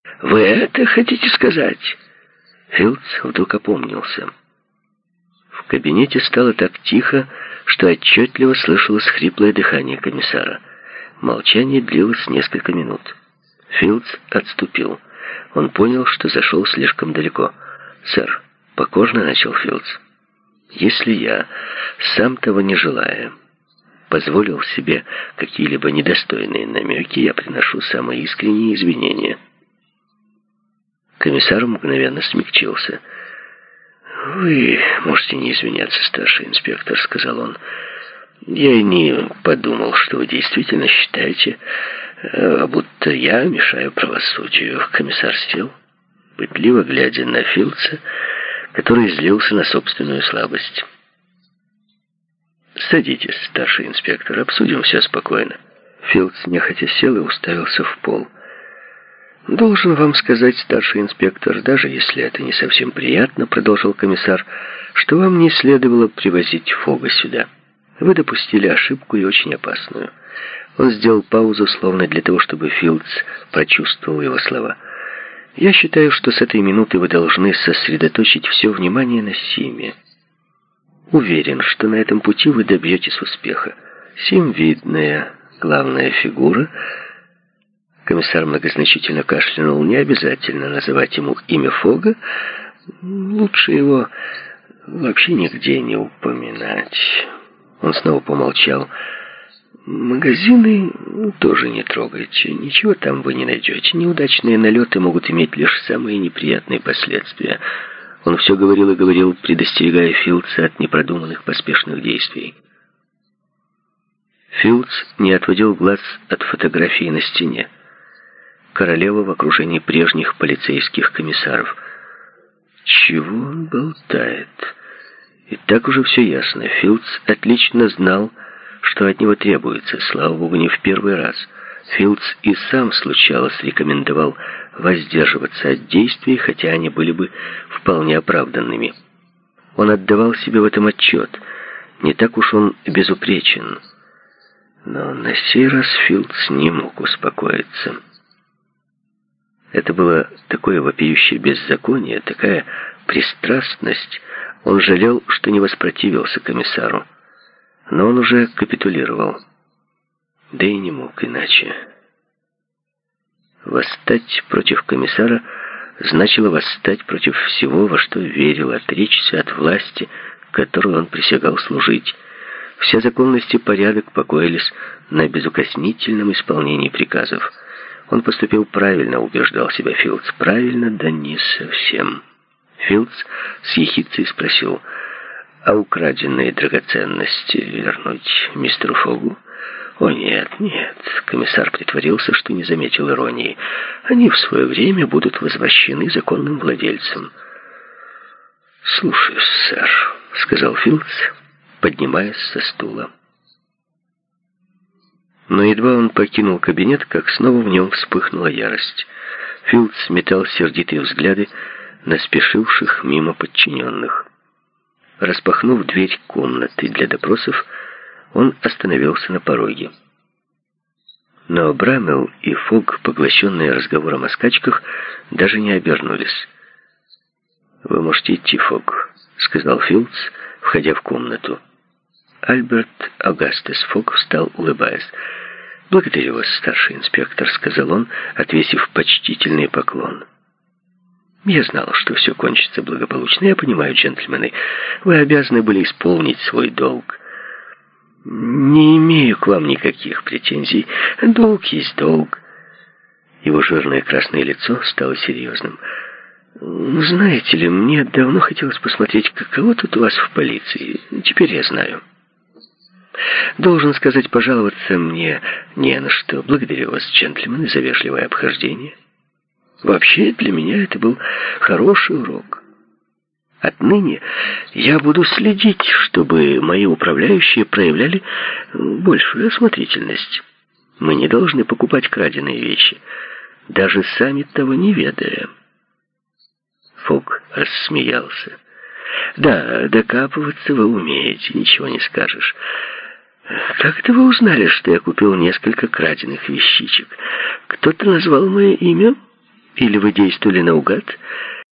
Вы это хотите сказать?» Филдс вдруг опомнился. В кабинете стало так тихо, что отчетливо слышалось хриплое дыхание комиссара. Молчание длилось несколько минут. Филдс отступил. Он понял, что зашел слишком далеко. «Сэр», — покорно начал Филдс, — «если я, сам того не желая, позволил себе какие-либо недостойные намеки, я приношу самые искренние извинения». Комиссар мгновенно смягчился. «Вы можете не извиняться, старший инспектор», — сказал он. «Я и не подумал, что вы действительно считаете, будто я мешаю правосудию». Комиссар сел, пытливо глядя на Филдса, который злился на собственную слабость. «Садитесь, старший инспектор, обсудим все спокойно». Филдс нехотя сел и уставился в пол. «Должен вам сказать, старший инспектор, даже если это не совсем приятно, — продолжил комиссар, — что вам не следовало привозить Фога сюда. Вы допустили ошибку и очень опасную». Он сделал паузу, словно для того, чтобы Филдс прочувствовал его слова. «Я считаю, что с этой минуты вы должны сосредоточить все внимание на Симе. Уверен, что на этом пути вы добьетесь успеха. Сим — видная, главная фигура». Комиссар многозначительно кашлянул. «Не обязательно называть ему имя Фога. Лучше его вообще нигде не упоминать». Он снова помолчал. «Магазины тоже не трогайте. Ничего там вы не найдете. Неудачные налеты могут иметь лишь самые неприятные последствия». Он все говорил и говорил, предостерегая Филдса от непродуманных поспешных действий. Филдс не отводил глаз от фотографии на стене. Королева в окружении прежних полицейских комиссаров. Чего он болтает? И так уже все ясно. Филдс отлично знал, что от него требуется. Слава богу, не в первый раз. Филдс и сам случалось рекомендовал воздерживаться от действий, хотя они были бы вполне оправданными. Он отдавал себе в этом отчет. Не так уж он безупречен. Но на сей раз Филдс не мог успокоиться. Это было такое вопиющее беззаконие, такая пристрастность. Он жалел, что не воспротивился комиссару. Но он уже капитулировал. Да и не мог иначе. Восстать против комиссара значило восстать против всего, во что верил, отречься от власти, которой он присягал служить. Все законность и порядок покоились на безукоснительном исполнении приказов. Он поступил правильно, убеждал себя Филдс. Правильно, да не совсем. Филдс с ехидцей спросил: «А украденные драгоценности вернуть мистеру Фогу?» «О, нет, нет», — комиссар притворился, что не заметил иронии. «Они в свое время будут возвращены законным владельцам». «Слушаюсь, сэр», — сказал Филдс, поднимаясь со стула. Но едва он покинул кабинет, как снова в нем вспыхнула ярость. Филдс метал сердитые взгляды на спешивших мимо подчиненных. Распахнув дверь комнаты для допросов, он остановился на пороге. Но Брамелл и Фог, поглощенные разговором о скачках, даже не обернулись. «Вы можете идти, Фог», — сказал Филдс, входя в комнату. Альберт Агастес Фог встал, улыбаясь. «Благодарю вас, старший инспектор», — сказал он, отвесив почтительный поклон. «Я знал, что все кончится благополучно. Я понимаю, джентльмены, вы обязаны были исполнить свой долг. Не имею к вам никаких претензий. Долг есть долг». Его жирное красное лицо стало серьезным. «Знаете ли, мне давно хотелось посмотреть, каково тут у вас в полиции. Теперь я знаю. Должен сказать, пожаловаться мне не на что. Благодарю вас, джентльмены, за вежливое обхождение. Вообще, для меня это был хороший урок. Отныне я буду следить, чтобы мои управляющие проявляли большую осмотрительность. Мы не должны покупать краденые вещи, даже сами того не ведая». Фог рассмеялся. «Да, докапываться вы умеете, ничего не скажешь. Как это вы узнали, что я купил несколько краденых вещичек? Кто-то назвал мое имя?» Или вы действовали наугад,